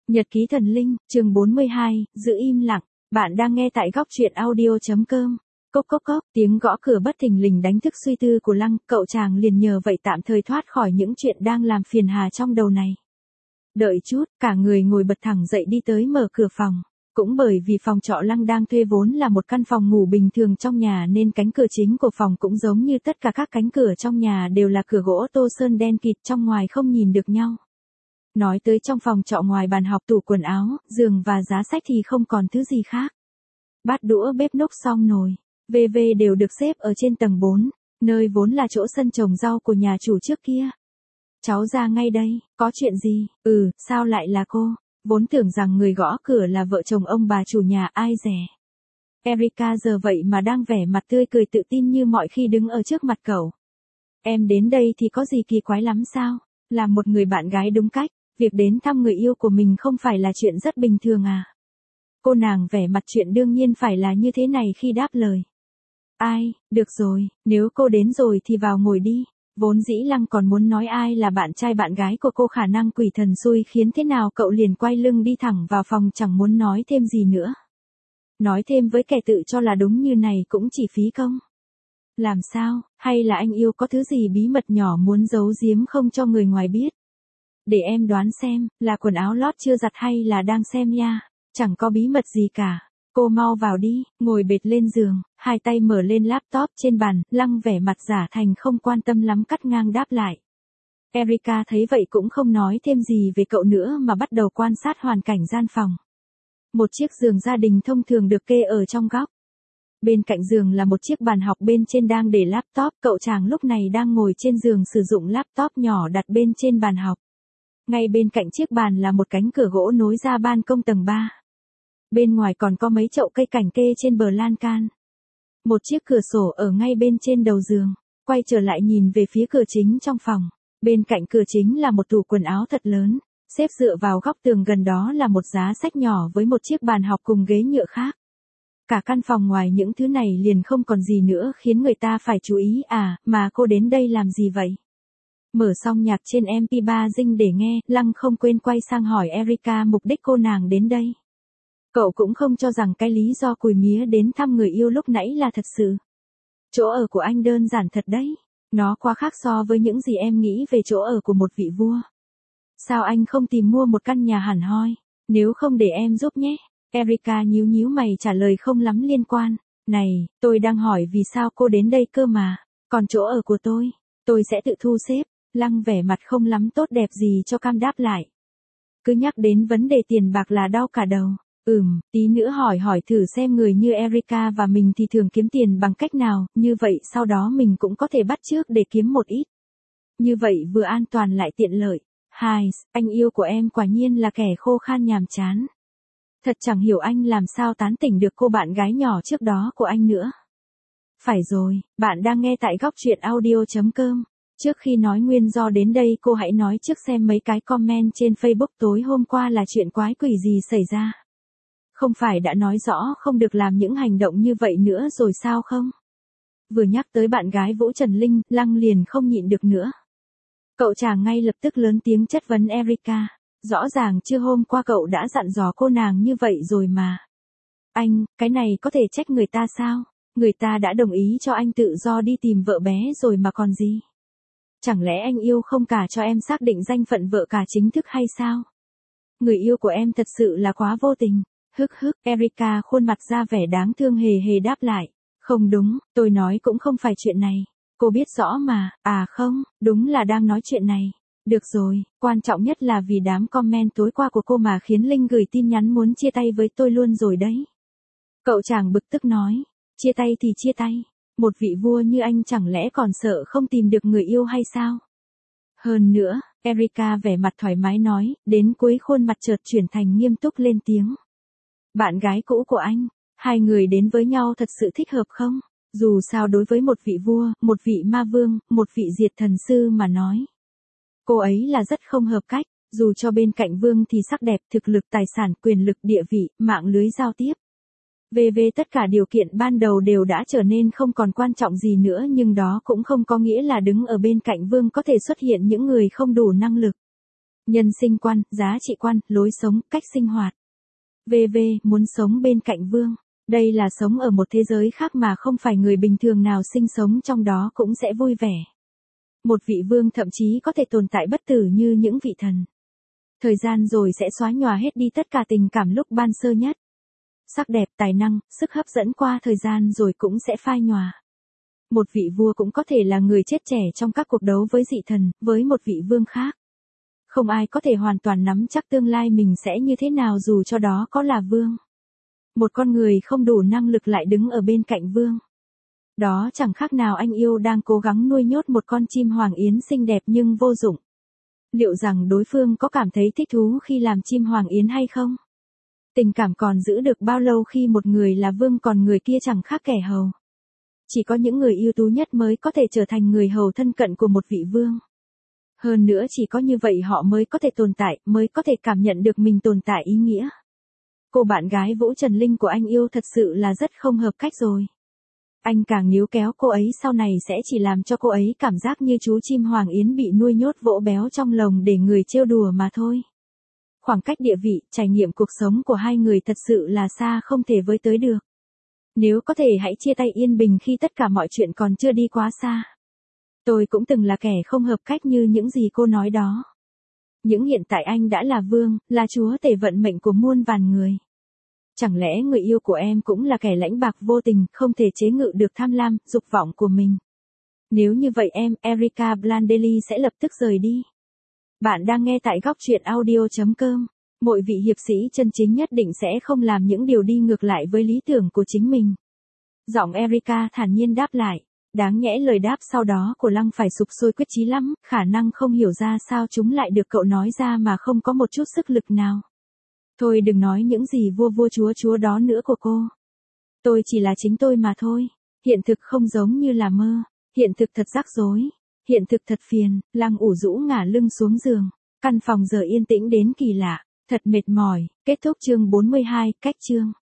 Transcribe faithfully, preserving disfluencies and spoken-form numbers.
Nhật ký thần linh, chương bốn mươi hai, giữ im lặng. Bạn đang nghe tại góc truyện audio chấm com. Cốc cốc cốc, tiếng gõ cửa bất thình lình đánh thức suy tư của Lăng, cậu chàng liền nhờ vậy tạm thời thoát khỏi những chuyện đang làm phiền hà trong đầu này. Đợi chút, cả người ngồi bật thẳng dậy đi tới mở cửa phòng. Cũng bởi vì phòng trọ Lăng đang thuê vốn là một căn phòng ngủ bình thường trong nhà nên cánh cửa chính của phòng cũng giống như tất cả các cánh cửa trong nhà đều là cửa gỗ tô sơn đen kịt, trong ngoài không nhìn được nhau. Nói tới trong phòng trọ ngoài bàn học, tủ quần áo, giường và giá sách thì không còn thứ gì khác. Bát đũa, bếp núc, xong nồi, vân vân đều được xếp ở trên tầng bốn, nơi vốn là chỗ sân trồng rau của nhà chủ trước kia. Cháu ra ngay đây, có chuyện gì? Ừ, sao lại là cô? Vốn tưởng rằng người gõ cửa là vợ chồng ông bà chủ nhà, ai dè. Erica giờ vậy mà đang vẻ mặt tươi cười tự tin như mọi khi đứng ở trước mặt cậu. Em đến đây thì có gì kỳ quái lắm sao? Là một người bạn gái đúng cách, việc đến thăm người yêu của mình không phải là chuyện rất bình thường à? Cô nàng vẻ mặt chuyện đương nhiên phải là như thế này khi đáp lời. Ai, được rồi, nếu cô đến rồi thì vào ngồi đi. Vốn dĩ Lăng còn muốn nói ai là bạn trai bạn gái của cô, khả năng quỷ thần xui khiến thế nào cậu liền quay lưng đi thẳng vào phòng, chẳng muốn nói thêm gì nữa. Nói thêm với kẻ tự cho là đúng như này cũng chỉ phí công. Làm sao, hay là anh yêu có thứ gì bí mật nhỏ muốn giấu giếm không cho người ngoài biết? Để em đoán xem, là quần áo lót chưa giặt hay là đang xem nha? Chẳng có bí mật gì cả. Cô mau vào đi, ngồi bệt lên giường, hai tay mở lên laptop trên bàn, Lăng vẻ mặt giả thành không quan tâm lắm cắt ngang đáp lại. Erica thấy vậy cũng không nói thêm gì về cậu nữa mà bắt đầu quan sát hoàn cảnh gian phòng. Một chiếc giường gia đình thông thường được kê ở trong góc. Bên cạnh giường là một chiếc bàn học, bên trên đang để laptop, cậu chàng lúc này đang ngồi trên giường sử dụng laptop nhỏ đặt bên trên bàn học. Ngay bên cạnh chiếc bàn là một cánh cửa gỗ nối ra ban công tầng ba. Bên ngoài còn có mấy chậu cây cảnh kê trên bờ lan can. Một chiếc cửa sổ ở ngay bên trên đầu giường. Quay trở lại nhìn về phía cửa chính trong phòng. Bên cạnh cửa chính là một tủ quần áo thật lớn. Xếp dựa vào góc tường, gần đó là một giá sách nhỏ với một chiếc bàn học cùng ghế nhựa khác. Cả căn phòng ngoài những thứ này liền không còn gì nữa khiến người ta phải chú ý. À, mà cô đến đây làm gì vậy? Mở xong nhạc trên em pê ba Zing để nghe, Lăng không quên quay sang hỏi Erica mục đích cô nàng đến đây. Cậu cũng không cho rằng cái lý do cùi mía đến thăm người yêu lúc nãy là thật sự. Chỗ ở của anh đơn giản thật đấy. Nó quá khác so với những gì em nghĩ về chỗ ở của một vị vua. Sao anh không tìm mua một căn nhà hẳn hoi? Nếu không để em giúp nhé. Erica nhíu nhíu mày trả lời không lắm liên quan. Này, tôi đang hỏi vì sao cô đến đây cơ mà. Còn chỗ ở của tôi, tôi sẽ tự thu xếp. Lăng vẻ mặt không lắm tốt đẹp gì cho cam đáp lại. Cứ nhắc đến vấn đề tiền bạc là đau cả đầu. Ừm, tí nữa hỏi hỏi thử xem người như Erica và mình thì thường kiếm tiền bằng cách nào, như vậy sau đó mình cũng có thể bắt chước để kiếm một ít. Như vậy vừa an toàn lại tiện lợi. Hai, anh yêu của em quả nhiên là kẻ khô khan nhàm chán. Thật chẳng hiểu anh làm sao tán tỉnh được cô bạn gái nhỏ trước đó của anh nữa. Phải rồi, bạn đang nghe tại góc truyện audio chấm com. Trước khi nói nguyên do đến đây, cô hãy nói trước xem mấy cái comment trên Facebook tối hôm qua là chuyện quái quỷ gì xảy ra. Không phải đã nói rõ không được làm những hành động như vậy nữa rồi sao không? Vừa nhắc tới bạn gái Vũ Trần Linh, Lăng liền không nhịn được nữa. Cậu chàng ngay lập tức lớn tiếng chất vấn Erica. Rõ ràng chưa hôm qua cậu đã dặn dò cô nàng như vậy rồi mà. Anh, cái này có thể trách người ta sao? Người ta đã đồng ý cho anh tự do đi tìm vợ bé rồi mà còn gì? Chẳng lẽ anh yêu không cả cho em xác định danh phận vợ cả chính thức hay sao? Người yêu của em thật sự là quá vô tình. Hức hức, Erica khuôn mặt ra vẻ đáng thương hề hề đáp lại. Không đúng, tôi nói cũng không phải chuyện này. Cô biết rõ mà, à không, đúng là đang nói chuyện này. Được rồi, quan trọng nhất là vì đám comment tối qua của cô mà khiến Linh gửi tin nhắn muốn chia tay với tôi luôn rồi đấy. Cậu chàng bực tức nói, chia tay thì chia tay. Một vị vua như anh chẳng lẽ còn sợ không tìm được người yêu hay sao? Hơn nữa, Erica vẻ mặt thoải mái nói, đến cuối khuôn mặt chợt chuyển thành nghiêm túc lên tiếng. Bạn gái cũ của anh, hai người đến với nhau thật sự thích hợp không? Dù sao đối với một vị vua, một vị ma vương, một vị diệt thần sư mà nói. Cô ấy là rất không hợp cách, dù cho bên cạnh vương thì sắc đẹp, thực lực, tài sản, quyền lực, địa vị, mạng lưới giao tiếp. Về về tất cả điều kiện ban đầu đều đã trở nên không còn quan trọng gì nữa, nhưng đó cũng không có nghĩa là đứng ở bên cạnh vương có thể xuất hiện những người không đủ năng lực. nhân sinh quan, giá trị quan, lối sống, cách sinh hoạt. vê vê muốn sống bên cạnh vương. Đây là sống ở một thế giới khác mà không phải người bình thường nào sinh sống trong đó cũng sẽ vui vẻ. Một vị vương thậm chí có thể tồn tại bất tử như những vị thần. Thời gian rồi sẽ xóa nhòa hết đi tất cả tình cảm lúc ban sơ nhất. Sắc đẹp, tài năng, sức hấp dẫn qua thời gian rồi cũng sẽ phai nhòa. Một vị vua cũng có thể là người chết trẻ trong các cuộc đấu với dị thần, với một vị vương khác. Không ai có thể hoàn toàn nắm chắc tương lai mình sẽ như thế nào dù cho đó có là vương. Một con người không đủ năng lực lại đứng ở bên cạnh vương. Đó chẳng khác nào anh yêu đang cố gắng nuôi nhốt một con chim hoàng yến xinh đẹp nhưng vô dụng. Liệu rằng đối phương có cảm thấy thích thú khi làm chim hoàng yến hay không? Tình cảm còn giữ được bao lâu khi một người là vương còn người kia chẳng khác kẻ hầu? Chỉ có những người ưu tú nhất mới có thể trở thành người hầu thân cận của một vị vương. Hơn nữa chỉ có như vậy họ mới có thể tồn tại, mới có thể cảm nhận được mình tồn tại ý nghĩa. Cô bạn gái Vũ Trần Linh của anh yêu thật sự là rất không hợp cách rồi. Anh càng níu kéo cô ấy sau này sẽ chỉ làm cho cô ấy cảm giác như chú chim hoàng yến bị nuôi nhốt vỗ béo trong lồng để người trêu đùa mà thôi. Khoảng cách địa vị, trải nghiệm cuộc sống của hai người thật sự là xa không thể với tới được. Nếu có thể hãy chia tay yên bình khi tất cả mọi chuyện còn chưa đi quá xa. Tôi cũng từng là kẻ không hợp cách như những gì cô nói đó. Nhưng hiện tại anh đã là vương, là chúa tể vận mệnh của muôn vàn người. Chẳng lẽ người yêu của em cũng là kẻ lãnh bạc vô tình, không thể chế ngự được tham lam, dục vọng của mình? Nếu như vậy em, Erika Blandelli sẽ lập tức rời đi. Bạn đang nghe tại góc truyện audio chấm com. Mỗi vị hiệp sĩ chân chính nhất định sẽ không làm những điều đi ngược lại với lý tưởng của chính mình. Giọng Erika thản nhiên đáp lại. Đáng nhẽ lời đáp sau đó của Lăng phải sục sôi quyết chí lắm, khả năng không hiểu ra sao chúng lại được cậu nói ra mà không có một chút sức lực nào. Thôi đừng nói những gì vua vua chúa chúa đó nữa của cô. Tôi chỉ là chính tôi mà thôi. Hiện thực không giống như là mơ. Hiện thực thật rắc rối. Hiện thực thật phiền. Lăng ủ rũ ngả lưng xuống giường. Căn phòng giờ yên tĩnh đến kỳ lạ. Thật mệt mỏi. Kết thúc chương bốn mươi hai, cách chương.